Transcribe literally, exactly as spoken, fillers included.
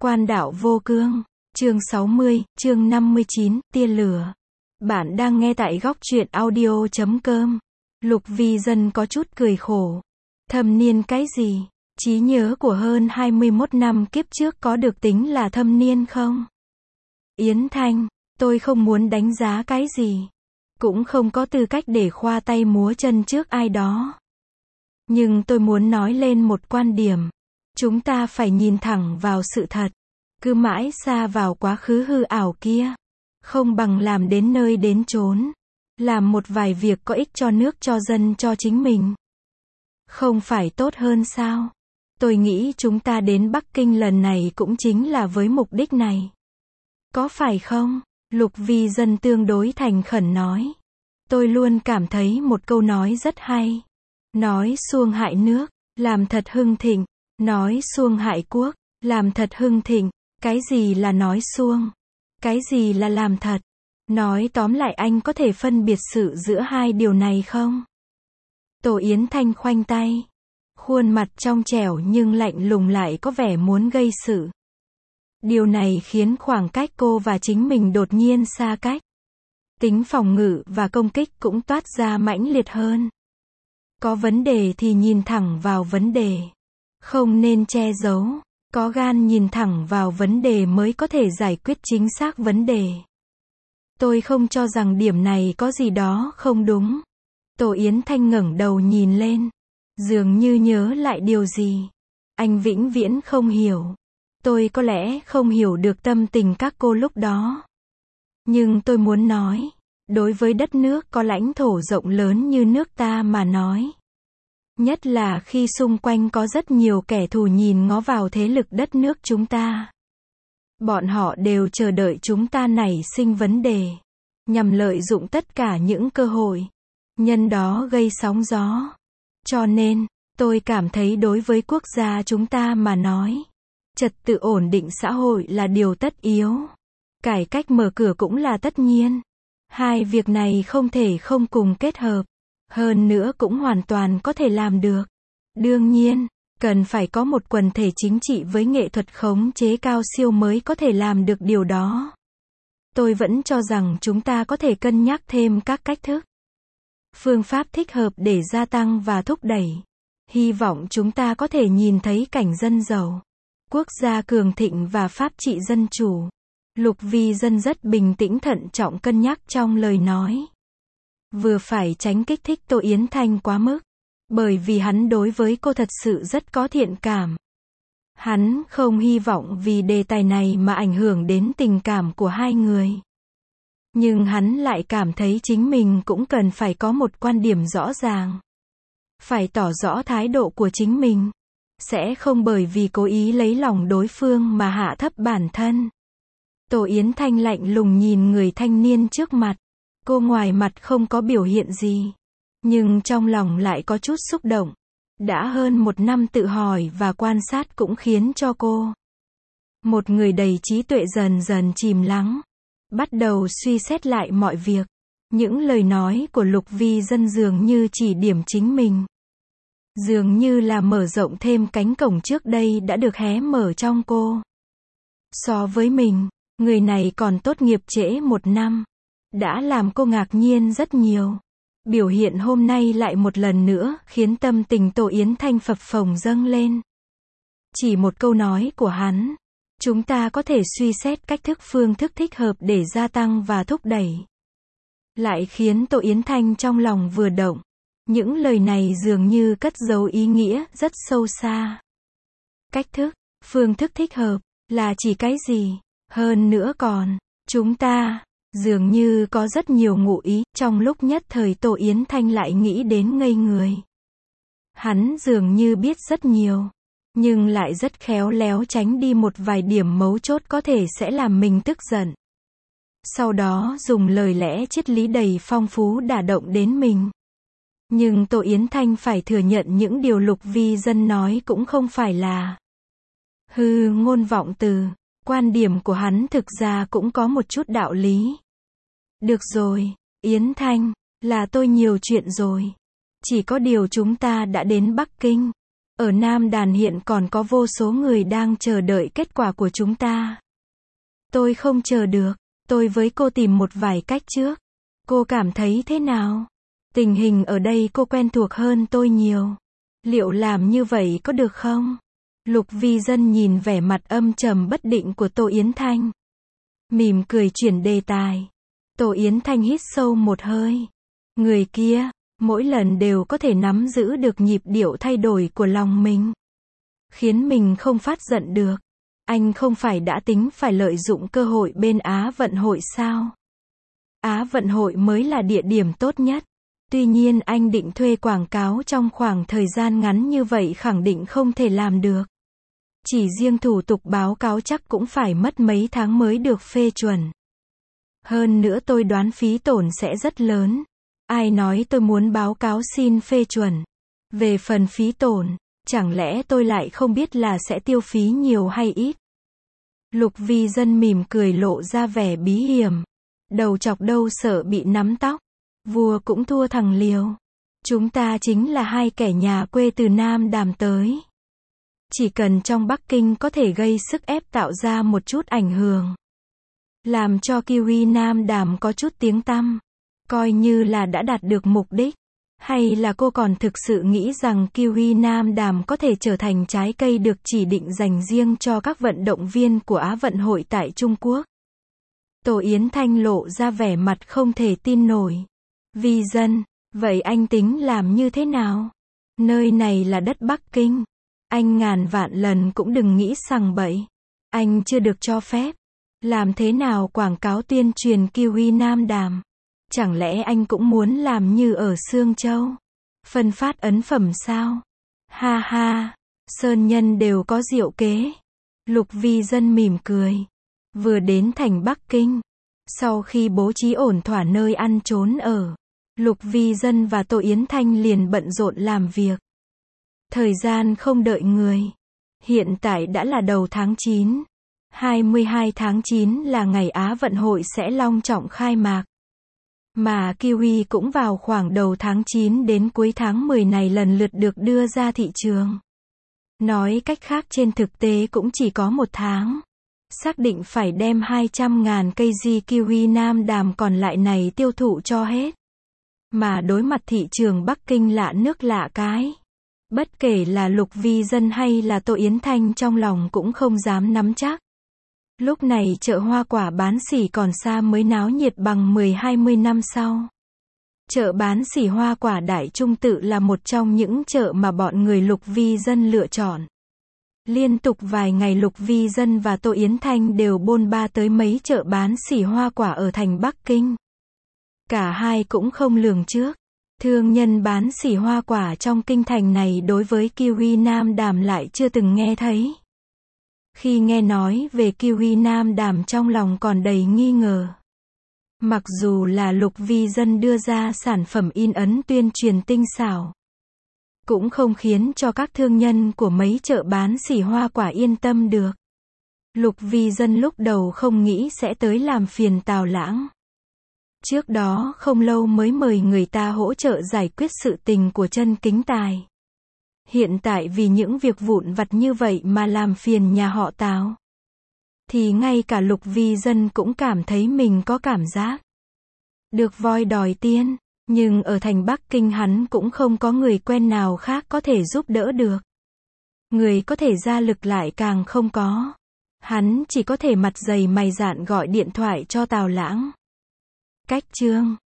Quan đạo vô cương. Chương sáu mươi, chương năm mươi chín, tia lửa. Bạn đang nghe tại góc truyện audio chấm com. Lục Vi Dân có chút cười khổ. Thâm niên cái gì? Trí nhớ của hơn hai mươi mốt năm kiếp trước có được tính là thâm niên không? Yến Thanh, tôi không muốn đánh giá cái gì. Cũng không có tư cách để khoa tay múa chân trước ai đó. Nhưng tôi muốn nói lên một quan điểm. Chúng ta phải nhìn thẳng vào sự thật. Cứ mãi xa vào quá khứ hư ảo kia. Không bằng làm đến nơi đến chốn. Làm một vài việc có ích cho nước cho dân cho chính mình. Không phải tốt hơn sao? Tôi nghĩ chúng ta đến Bắc Kinh lần này cũng chính là với mục đích này. Có phải không? Lục Vi Dân tương đối thành khẩn nói. Tôi luôn cảm thấy một câu nói rất hay. Nói xuông hại nước, làm thật hưng thịnh. Nói xuông hại quốc, làm thật hưng thịnh. Cái gì là nói xuông? Cái gì là làm thật? Nói tóm lại anh có thể phân biệt sự giữa hai điều này không? Tô Yến Thanh khoanh tay. Khuôn mặt trong trẻo nhưng lạnh lùng lại có vẻ muốn gây sự. Điều này khiến khoảng cách cô và chính mình đột nhiên xa cách. Tính phòng ngự và công kích cũng toát ra mãnh liệt hơn. Có vấn đề thì nhìn thẳng vào vấn đề. Không nên che giấu. Có gan nhìn thẳng vào vấn đề mới có thể giải quyết chính xác vấn đề. Tôi không cho rằng điểm này có gì đó không đúng. Tô Yến Thanh ngẩng đầu nhìn lên. Dường như nhớ lại điều gì. Anh vĩnh viễn không hiểu. Tôi có lẽ không hiểu được tâm tình các cô lúc đó. Nhưng tôi muốn nói. Đối với đất nước có lãnh thổ rộng lớn như nước ta mà nói. Nhất là khi xung quanh có rất nhiều kẻ thù nhìn ngó vào thế lực đất nước chúng ta. Bọn họ đều chờ đợi chúng ta nảy sinh vấn đề. Nhằm lợi dụng tất cả những cơ hội. Nhân đó gây sóng gió. Cho nên, tôi cảm thấy đối với quốc gia chúng ta mà nói. Trật tự ổn định xã hội là điều tất yếu. Cải cách mở cửa cũng là tất nhiên. Hai việc này không thể không cùng kết hợp. Hơn nữa cũng hoàn toàn có thể làm được. Đương nhiên, cần phải có một quần thể chính trị với nghệ thuật khống chế cao siêu mới có thể làm được điều đó. Tôi vẫn cho rằng chúng ta có thể cân nhắc thêm các cách thức. Phương pháp thích hợp để gia tăng và thúc đẩy. Hy vọng chúng ta có thể nhìn thấy cảnh dân giàu. Quốc gia cường thịnh và pháp trị dân chủ. Lục Vi Dân rất bình tĩnh thận trọng cân nhắc trong lời nói. Vừa phải tránh kích thích Tô Yến Thanh quá mức. Bởi vì hắn đối với cô thật sự rất có thiện cảm. Hắn không hy vọng vì đề tài này mà ảnh hưởng đến tình cảm của hai người. Nhưng hắn lại cảm thấy chính mình cũng cần phải có một quan điểm rõ ràng. Phải tỏ rõ thái độ của chính mình. Sẽ không bởi vì cố ý lấy lòng đối phương mà hạ thấp bản thân. Tô Yến Thanh lạnh lùng nhìn người thanh niên trước mặt. Cô ngoài mặt không có biểu hiện gì. Nhưng trong lòng lại có chút xúc động. Đã hơn một năm tự hỏi và quan sát cũng khiến cho cô. Một người đầy trí tuệ dần dần chìm lắng. Bắt đầu suy xét lại mọi việc. Những lời nói của Lục Vi Dân dường như chỉ điểm chính mình. Dường như là mở rộng thêm cánh cổng trước đây đã được hé mở trong cô. So với mình, người này còn tốt nghiệp trễ một năm. Đã làm cô ngạc nhiên rất nhiều. Biểu hiện hôm nay lại một lần nữa khiến tâm tình Tô Yến Thanh phập phồng dâng lên. Chỉ một câu nói của hắn. Chúng ta có thể suy xét cách thức phương thức thích hợp để gia tăng và thúc đẩy. Lại khiến Tô Yến Thanh trong lòng vừa động. Những lời này dường như cất giấu ý nghĩa rất sâu xa. Cách thức, phương thức thích hợp, là chỉ cái gì? Hơn nữa còn, chúng ta, dường như có rất nhiều ngụ ý. Trong lúc nhất thời Tô Yến Thanh lại nghĩ đến ngây người. Hắn dường như biết rất nhiều. Nhưng lại rất khéo léo tránh đi một vài điểm mấu chốt có thể sẽ làm mình tức giận. Sau đó dùng lời lẽ triết lý đầy phong phú đả động đến mình. Nhưng Tô Yến Thanh phải thừa nhận những điều Lục Vi Dân nói cũng không phải là hư ngôn vọng từ. Quan điểm của hắn thực ra cũng có một chút đạo lý. Được rồi, Yến Thanh, là tôi nhiều chuyện rồi. Chỉ có điều chúng ta đã đến Bắc Kinh. Ở Nam Đàn hiện còn có vô số người đang chờ đợi kết quả của chúng ta. Tôi không chờ được. Tôi với cô tìm một vài cách trước. Cô cảm thấy thế nào? Tình hình ở đây cô quen thuộc hơn tôi nhiều. Liệu làm như vậy có được không? Lục Vi Dân nhìn vẻ mặt âm trầm bất định của Tô Yến Thanh. Mỉm cười chuyển đề tài. Tô Yến Thanh hít sâu một hơi. Người kia, mỗi lần đều có thể nắm giữ được nhịp điệu thay đổi của lòng mình. Khiến mình không phát giận được. Anh không phải đã tính phải lợi dụng cơ hội bên Á vận hội sao? Á vận hội mới là địa điểm tốt nhất. Tuy nhiên anh định thuê quảng cáo trong khoảng thời gian ngắn như vậy khẳng định không thể làm được. Chỉ riêng thủ tục báo cáo chắc cũng phải mất mấy tháng mới được phê chuẩn. Hơn nữa tôi đoán phí tổn sẽ rất lớn. Ai nói tôi muốn báo cáo xin phê chuẩn? Về phần phí tổn, chẳng lẽ tôi lại không biết là sẽ tiêu phí nhiều hay ít? Lục Vi Dân mỉm cười lộ ra vẻ bí hiểm. Đầu chọc đâu sợ bị nắm tóc. Vua cũng thua thằng liều. Chúng ta chính là hai kẻ nhà quê từ Nam Đàm tới. Chỉ cần trong Bắc Kinh có thể gây sức ép tạo ra một chút ảnh hưởng. Làm cho Kiwi Nam Đàm có chút tiếng tăm. Coi như là đã đạt được mục đích. Hay là cô còn thực sự nghĩ rằng Kiwi Nam Đàm có thể trở thành trái cây được chỉ định dành riêng cho các vận động viên của Á vận hội tại Trung Quốc? Tô Yến Thanh lộ ra vẻ mặt không thể tin nổi. Vi Dân, vậy anh tính làm như thế nào? Nơi này là đất Bắc Kinh. Anh ngàn vạn lần cũng đừng nghĩ sằng bậy. Anh chưa được cho phép. Làm thế nào quảng cáo tuyên truyền Kiwi Nam Đàm? Chẳng lẽ anh cũng muốn làm như ở Sương Châu? Phân phát ấn phẩm sao? Ha ha, sơn nhân đều có diệu kế. Lục Vi Dân mỉm cười. Vừa đến thành Bắc Kinh. Sau khi bố trí ổn thỏa nơi ăn trốn ở, Lục Vi Dân và Tô Yến Thanh liền bận rộn làm việc. Thời gian không đợi người. Hiện tại đã là đầu tháng chín. hai mươi hai tháng chín là ngày Á vận hội sẽ long trọng khai mạc. Mà Kiwi cũng vào khoảng đầu tháng chín đến cuối tháng mười này lần lượt được đưa ra thị trường. Nói cách khác trên thực tế cũng chỉ có một tháng. Xác định phải đem hai trăm ngàn cây di Kiwi Nam Đàm còn lại này tiêu thụ cho hết. Mà đối mặt thị trường Bắc Kinh lạ nước lạ cái. Bất kể là Lục Vi Dân hay là Tô Yến Thanh trong lòng cũng không dám nắm chắc. Lúc này chợ hoa quả bán sỉ còn xa mới náo nhiệt bằng mười hai mươi năm sau. Chợ bán sỉ hoa quả Đại Trung Tự là một trong những chợ mà bọn người Lục Vi Dân lựa chọn. Liên tục vài ngày Lục Vi Dân và Tô Yến Thanh đều bôn ba tới mấy chợ bán sỉ hoa quả ở thành Bắc Kinh. Cả hai cũng không lường trước. Thương nhân bán sỉ hoa quả trong kinh thành này đối với Kiwi Nam Đàm lại chưa từng nghe thấy. Khi nghe nói về Kiwi Nam Đàm trong lòng còn đầy nghi ngờ. Mặc dù là Lục Vi Dân đưa ra sản phẩm in ấn tuyên truyền tinh xảo, cũng không khiến cho các thương nhân của mấy chợ bán sỉ hoa quả yên tâm được. Lục Vi Dân lúc đầu không nghĩ sẽ tới làm phiền Tào Lãng. Trước đó không lâu mới mời người ta hỗ trợ giải quyết sự tình của Chân Kính Tài. Hiện tại vì những việc vụn vặt như vậy mà làm phiền nhà họ Tào. Thì ngay cả Lục Vi Dân cũng cảm thấy mình có cảm giác được voi đòi tiên. Nhưng ở thành Bắc Kinh hắn cũng không có người quen nào khác có thể giúp đỡ được. Người có thể ra lực lại càng không có. Hắn chỉ có thể mặt dày mày dạn gọi điện thoại cho Tào Lãng. Cách chương